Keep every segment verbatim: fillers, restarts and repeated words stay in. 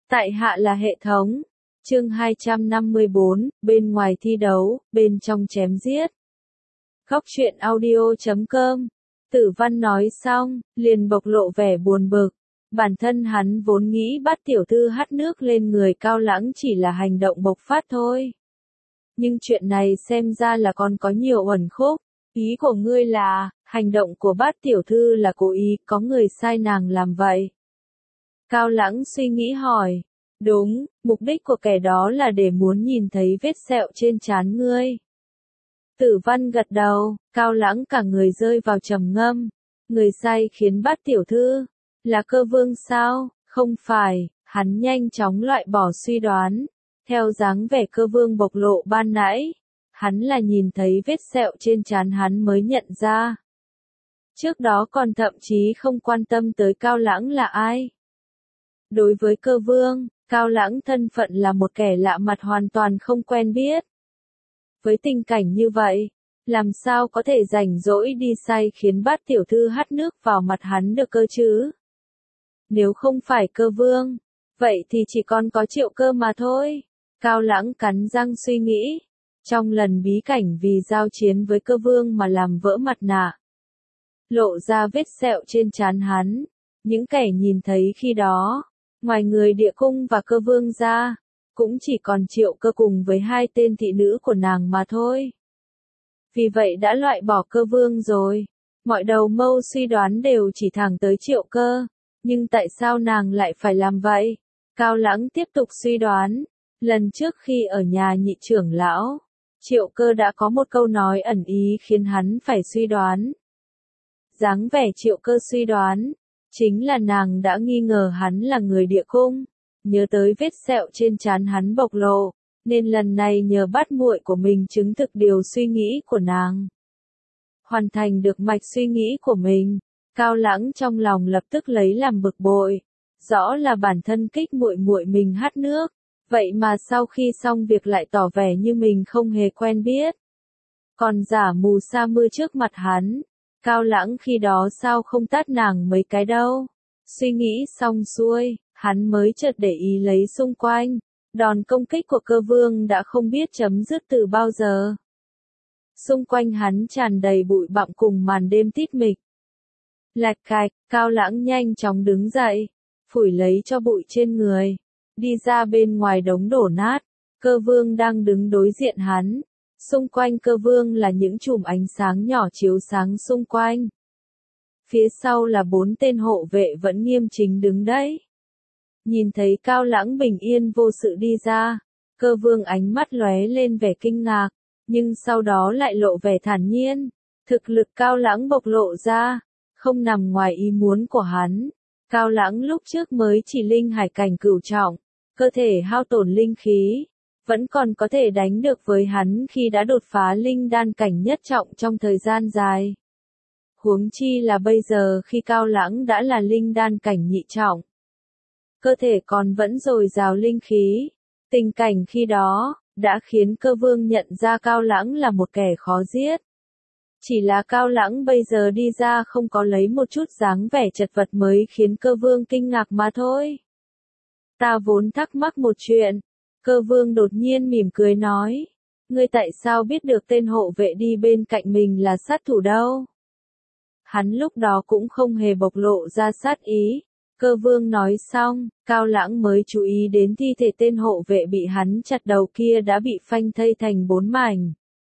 Tại hạ là hệ thống. Chương hai trăm năm mươi bốn, bên ngoài thi đấu, bên trong chém giết. Góc truyện audio chấm com. Tử Văn nói xong, liền bộc lộ vẻ buồn bực. Bản thân hắn vốn nghĩ bắt tiểu thư hắt nước lên người Cao Lãng chỉ là hành động bộc phát thôi. Nhưng chuyện này xem ra là còn có nhiều uẩn khúc. Ý của ngươi là, hành động của bát tiểu thư là cố ý, có người sai nàng làm vậy. Cao Lãng suy nghĩ hỏi. Đúng, mục đích của kẻ đó là để muốn nhìn thấy vết sẹo trên trán ngươi. Tử Văn gật đầu, Cao Lãng cả người rơi vào trầm ngâm. Người sai khiến bát tiểu thư, là Cơ Vương sao? Không phải, hắn nhanh chóng loại bỏ suy đoán. Theo dáng vẻ Cơ Vương bộc lộ ban nãy, hắn là nhìn thấy vết sẹo trên trán hắn mới nhận ra. Trước đó còn thậm chí không quan tâm tới Cao Lãng là ai. Đối với Cơ Vương, Cao Lãng thân phận là một kẻ lạ mặt hoàn toàn không quen biết. Với tình cảnh như vậy, làm sao có thể rảnh rỗi đi sai khiến bát tiểu thư hắt nước vào mặt hắn được cơ chứ? Nếu không phải Cơ Vương, vậy thì chỉ còn có Triệu Cơ mà thôi. Cao Lãng cắn răng suy nghĩ. Trong lần bí cảnh vì giao chiến với Cơ Vương mà làm vỡ mặt nạ, lộ ra vết sẹo trên trán hắn, những kẻ nhìn thấy khi đó, ngoài người Địa Cung và Cơ Vương ra, cũng chỉ còn Triệu Cơ cùng với hai tên thị nữ của nàng mà thôi. Vì vậy đã loại bỏ Cơ Vương rồi. Mọi đầu mâu suy đoán đều chỉ thẳng tới Triệu Cơ. Nhưng tại sao nàng lại phải làm vậy? Cao Lãng tiếp tục suy đoán. Lần trước khi ở nhà nhị trưởng lão, Triệu Cơ đã có một câu nói ẩn ý khiến hắn phải suy đoán. Dáng vẻ Triệu Cơ suy đoán, chính là nàng đã nghi ngờ hắn là người Địa Cung, nhớ tới vết sẹo trên trán hắn bộc lộ, nên lần này nhờ bát muội của mình chứng thực điều suy nghĩ của nàng. Hoàn thành được mạch suy nghĩ của mình, Cao Lãng trong lòng lập tức lấy làm bực bội, rõ là bản thân kích muội muội mình hắt nước, vậy mà sau khi xong việc lại tỏ vẻ như mình không hề quen biết. Còn giả mù sa mưa trước mặt hắn. Cao Lãng khi đó sao không tát nàng mấy cái đâu. Suy nghĩ xong xuôi, hắn mới chợt để ý lấy xung quanh. Đòn công kích của Cơ Vương đã không biết chấm dứt từ bao giờ. Xung quanh hắn tràn đầy bụi bặm cùng màn đêm tít mịch. Lạch cạch, Cao Lãng nhanh chóng đứng dậy, phủi lấy cho bụi trên người, đi ra bên ngoài đống đổ nát. Cơ Vương đang đứng đối diện hắn. Xung quanh Cơ Vương là những chùm ánh sáng nhỏ chiếu sáng xung quanh. Phía sau là bốn tên hộ vệ vẫn nghiêm chỉnh đứng đấy. Nhìn thấy Cao Lãng bình yên vô sự đi ra, Cơ Vương ánh mắt lóe lên vẻ kinh ngạc, nhưng sau đó lại lộ vẻ thản nhiên. Thực lực Cao Lãng bộc lộ ra, không nằm ngoài ý muốn của hắn. Cao Lãng lúc trước mới chỉ linh hải cảnh cửu trọng, cơ thể hao tổn linh khí, vẫn còn có thể đánh được với hắn khi đã đột phá linh đan cảnh nhất trọng trong thời gian dài. Huống chi là bây giờ khi Cao Lãng đã là linh đan cảnh nhị trọng. Cơ thể còn vẫn dồi dào linh khí. Tình cảnh khi đó, đã khiến Cơ Vương nhận ra Cao Lãng là một kẻ khó giết. Chỉ là Cao Lãng bây giờ đi ra không có lấy một chút dáng vẻ chật vật mới khiến Cơ Vương kinh ngạc mà thôi. Ta vốn thắc mắc một chuyện. Cơ Vương đột nhiên mỉm cười nói. Ngươi tại sao biết được tên hộ vệ đi bên cạnh mình là sát thủ đâu? Hắn lúc đó cũng không hề bộc lộ ra sát ý. Cơ Vương nói xong, Cao Lãng mới chú ý đến thi thể tên hộ vệ bị hắn chặt đầu kia đã bị phanh thây thành bốn mảnh.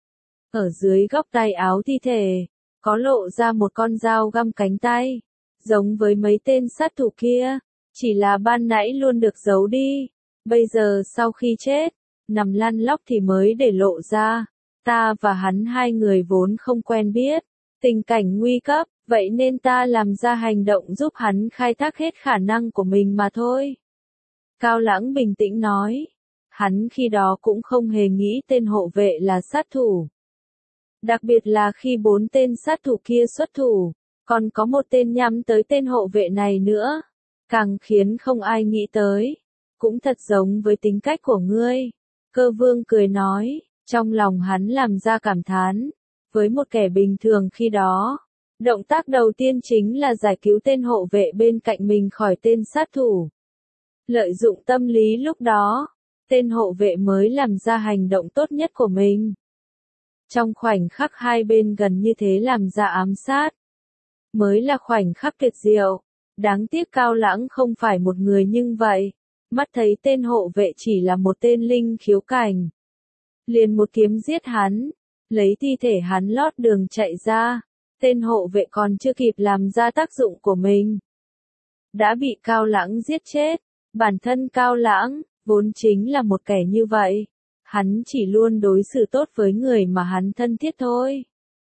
Ở dưới góc tay áo thi thể, có lộ ra một con dao găm cánh tay, giống với mấy tên sát thủ kia, chỉ là ban nãy luôn được giấu đi. Bây giờ sau khi chết, nằm lăn lóc thì mới để lộ ra. Ta và hắn hai người vốn không quen biết, tình cảnh nguy cấp, vậy nên ta làm ra hành động giúp hắn khai thác hết khả năng của mình mà thôi. Cao Lãng bình tĩnh nói. Hắn khi đó cũng không hề nghĩ tên hộ vệ là sát thủ. Đặc biệt là khi bốn tên sát thủ kia xuất thủ, còn có một tên nhắm tới tên hộ vệ này nữa. Càng khiến không ai nghĩ tới. Cũng thật giống với tính cách của ngươi. Cơ Vương cười nói, trong lòng hắn làm ra cảm thán. Với một kẻ bình thường khi đó, động tác đầu tiên chính là giải cứu tên hộ vệ bên cạnh mình khỏi tên sát thủ. Lợi dụng tâm lý lúc đó, tên hộ vệ mới làm ra hành động tốt nhất của mình. Trong khoảnh khắc hai bên gần như thế làm ra ám sát, mới là khoảnh khắc tuyệt diệu. Đáng tiếc Cao Lãng không phải một người nhưng vậy, mắt thấy tên hộ vệ chỉ là một tên linh khiếu cảnh. Liền một kiếm giết hắn, lấy thi thể hắn lót đường chạy ra, tên hộ vệ còn chưa kịp làm ra tác dụng của mình. Đã bị Cao Lãng giết chết, bản thân Cao Lãng, vốn chính là một kẻ như vậy. Hắn chỉ luôn đối xử tốt với người mà hắn thân thiết thôi.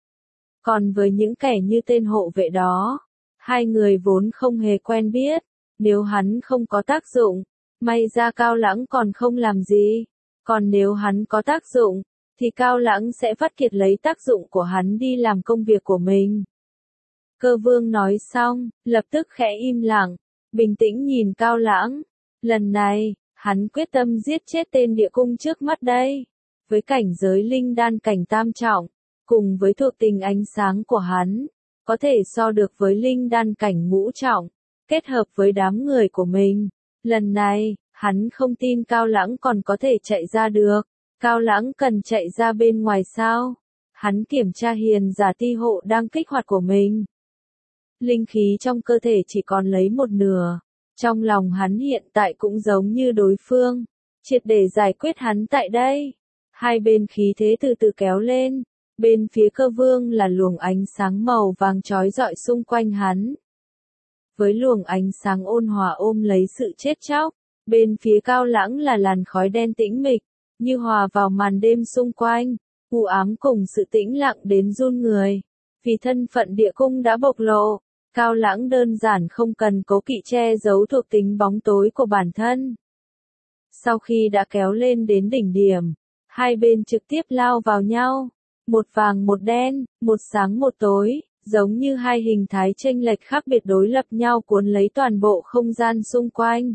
Còn với những kẻ như tên hộ vệ đó, hai người vốn không hề quen biết, nếu hắn không có tác dụng, may ra Cao Lãng còn không làm gì. Còn nếu hắn có tác dụng, thì Cao Lãng sẽ vắt kiệt lấy tác dụng của hắn đi làm công việc của mình. Cơ Vương nói xong, lập tức khẽ im lặng, bình tĩnh nhìn Cao Lãng. Lần này, hắn quyết tâm giết chết tên địa cung trước mắt đây. Với cảnh giới linh đan cảnh tam trọng, cùng với thuộc tính ánh sáng của hắn, có thể so được với linh đan cảnh ngũ trọng, kết hợp với đám người của mình. Lần này, hắn không tin Cao Lãng còn có thể chạy ra được. Cao Lãng cần chạy ra bên ngoài sao? Hắn kiểm tra hiền giả ti hộ đang kích hoạt của mình. Linh khí trong cơ thể chỉ còn lấy một nửa. Trong lòng hắn hiện tại cũng giống như đối phương. Triệt để giải quyết hắn tại đây. Hai bên khí thế từ từ kéo lên. Bên phía Cơ Vương là luồng ánh sáng màu vàng chói rọi xung quanh hắn. Với luồng ánh sáng ôn hòa ôm lấy sự chết chóc. Bên phía Cao Lãng là làn khói đen tĩnh mịch, như hòa vào màn đêm xung quanh, u ám cùng sự tĩnh lặng đến run người. Vì thân phận địa cung đã bộc lộ, Cao Lãng đơn giản không cần cố kỵ che giấu thuộc tính bóng tối của bản thân. Sau khi đã kéo lên đến đỉnh điểm, hai bên trực tiếp lao vào nhau, một vàng một đen, một sáng một tối, giống như hai hình thái chênh lệch khác biệt đối lập nhau cuốn lấy toàn bộ không gian xung quanh.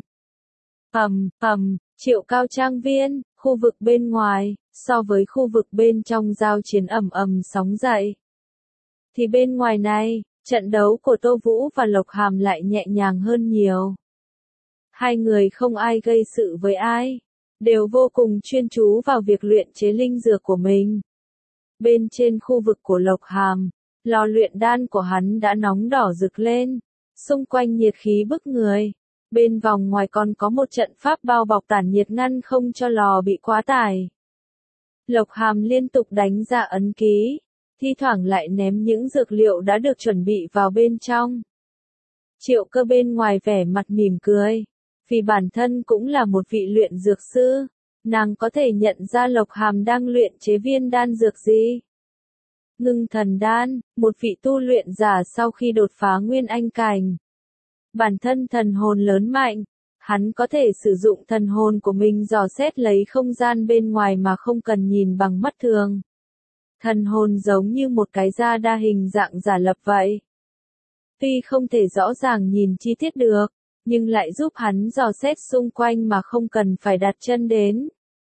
Ầm, ầm, Triệu Cao Trang viên, khu vực bên ngoài, so với khu vực bên trong giao chiến ầm ầm sóng dậy. Thì bên ngoài này, trận đấu của Tô Vũ và Lộc Hàm lại nhẹ nhàng hơn nhiều. Hai người không ai gây sự với ai, đều vô cùng chuyên chú vào việc luyện chế linh dược của mình. Bên trên khu vực của Lộc Hàm, lò luyện đan của hắn đã nóng đỏ rực lên, xung quanh nhiệt khí bức người. Bên vòng ngoài còn có một trận pháp bao bọc tản nhiệt ngăn không cho lò bị quá tải. Lộc Hàm liên tục đánh ra ấn ký, thi thoảng lại ném những dược liệu đã được chuẩn bị vào bên trong. Triệu Cơ bên ngoài vẻ mặt mỉm cười, vì bản thân cũng là một vị luyện dược sư, nàng có thể nhận ra Lộc Hàm đang luyện chế viên đan dược gì. Ngưng thần đan, một vị tu luyện giả sau khi đột phá nguyên anh cảnh. Bản thân thần hồn lớn mạnh, hắn có thể sử dụng thần hồn của mình dò xét lấy không gian bên ngoài mà không cần nhìn bằng mắt thường. Thần hồn giống như một cái da đa hình dạng giả lập vậy. Tuy không thể rõ ràng nhìn chi tiết được, nhưng lại giúp hắn dò xét xung quanh mà không cần phải đặt chân đến.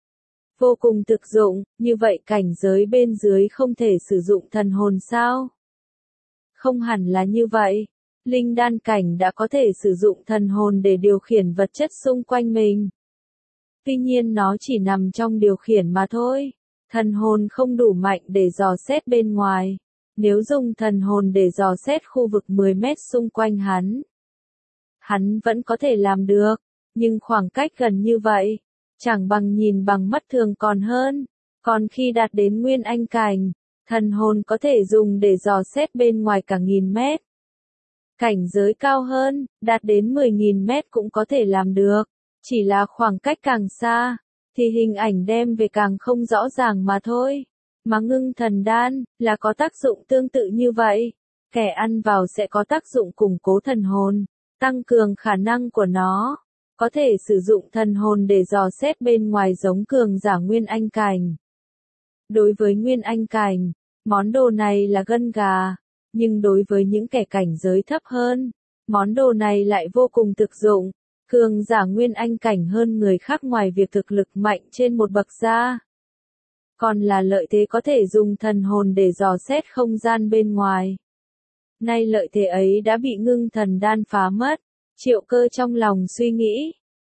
Vô cùng thực dụng, như vậy cảnh giới bên dưới không thể sử dụng thần hồn sao? Không hẳn là như vậy. Linh đan cảnh đã có thể sử dụng thần hồn để điều khiển vật chất xung quanh mình. Tuy nhiên nó chỉ nằm trong điều khiển mà thôi. Thần hồn không đủ mạnh để dò xét bên ngoài. Nếu dùng thần hồn để dò xét khu vực mười mét xung quanh hắn, hắn vẫn có thể làm được, nhưng khoảng cách gần như vậy, chẳng bằng nhìn bằng mắt thường còn hơn. Còn khi đạt đến nguyên anh cảnh, thần hồn có thể dùng để dò xét bên ngoài cả nghìn mét. Cảnh giới cao hơn, đạt đến mười nghìn mét cũng có thể làm được, chỉ là khoảng cách càng xa, thì hình ảnh đem về càng không rõ ràng mà thôi. Mà ngưng thần đan, là có tác dụng tương tự như vậy, kẻ ăn vào sẽ có tác dụng củng cố thần hồn, tăng cường khả năng của nó, có thể sử dụng thần hồn để dò xét bên ngoài giống cường giả nguyên anh cảnh. Đối với nguyên anh cảnh, món đồ này là gân gà. Nhưng đối với những kẻ cảnh giới thấp hơn, món đồ này lại vô cùng thực dụng. Cường giả nguyên anh cảnh hơn người khác ngoài việc thực lực mạnh trên một bậc ra, còn là lợi thế có thể dùng thần hồn để dò xét không gian bên ngoài. Nay lợi thế ấy đã bị ngưng thần đan phá mất. Triệu Cơ trong lòng suy nghĩ,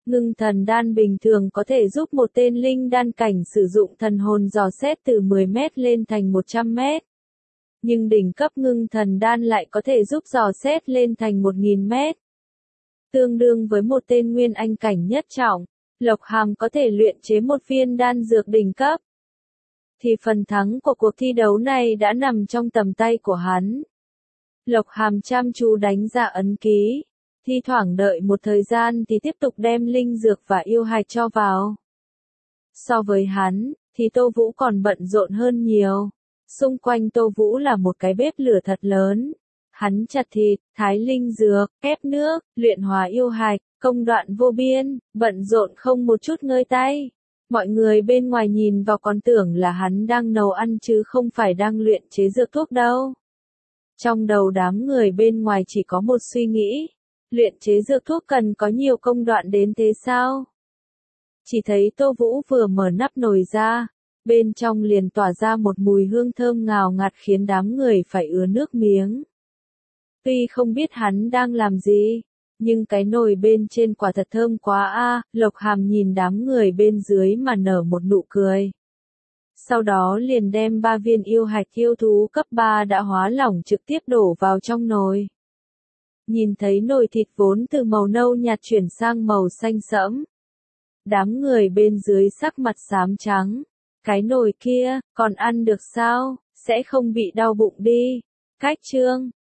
Ngưng thần đan bình thường có thể giúp một tên linh đan cảnh sử dụng thần hồn dò xét từ mười mét lên thành một trăm mét. Nhưng đỉnh cấp ngưng thần đan lại có thể giúp dò xét lên thành một nghìn mét. Tương đương với một tên nguyên anh cảnh nhất trọng, Lộc Hàm có thể luyện chế một viên đan dược đỉnh cấp. Thì phần thắng của cuộc thi đấu này đã nằm trong tầm tay của hắn. Lộc Hàm chăm chú đánh ra ấn ký, thi thoảng đợi một thời gian thì tiếp tục đem linh dược và yêu hạch cho vào. So với hắn, thì Tô Vũ còn bận rộn hơn nhiều. Xung quanh Tô Vũ là một cái bếp lửa thật lớn. Hắn chặt thịt, thái linh dược, ép nước, luyện hóa yêu hạch, công đoạn vô biên, bận rộn không một chút ngơi tay. Mọi người bên ngoài nhìn vào còn tưởng là hắn đang nấu ăn chứ không phải đang luyện chế dược thuốc đâu. Trong đầu đám người bên ngoài chỉ có một suy nghĩ, luyện chế dược thuốc cần có nhiều công đoạn đến thế sao? Chỉ thấy Tô Vũ vừa mở nắp nồi ra, bên trong liền tỏa ra một mùi hương thơm ngào ngạt khiến đám người phải ứa nước miếng. Tuy không biết hắn đang làm gì, nhưng cái nồi bên trên quả thật thơm quá a. Lộc Hàm nhìn đám người bên dưới mà nở một nụ cười. Sau đó liền đem ba viên yêu hạch yêu thú cấp ba đã hóa lỏng trực tiếp đổ vào trong nồi. Nhìn thấy nồi thịt vốn từ màu nâu nhạt chuyển sang màu xanh sẫm. Đám người bên dưới sắc mặt xám trắng. Cái nồi kia, còn ăn được sao, sẽ không bị đau bụng đi. Cách chương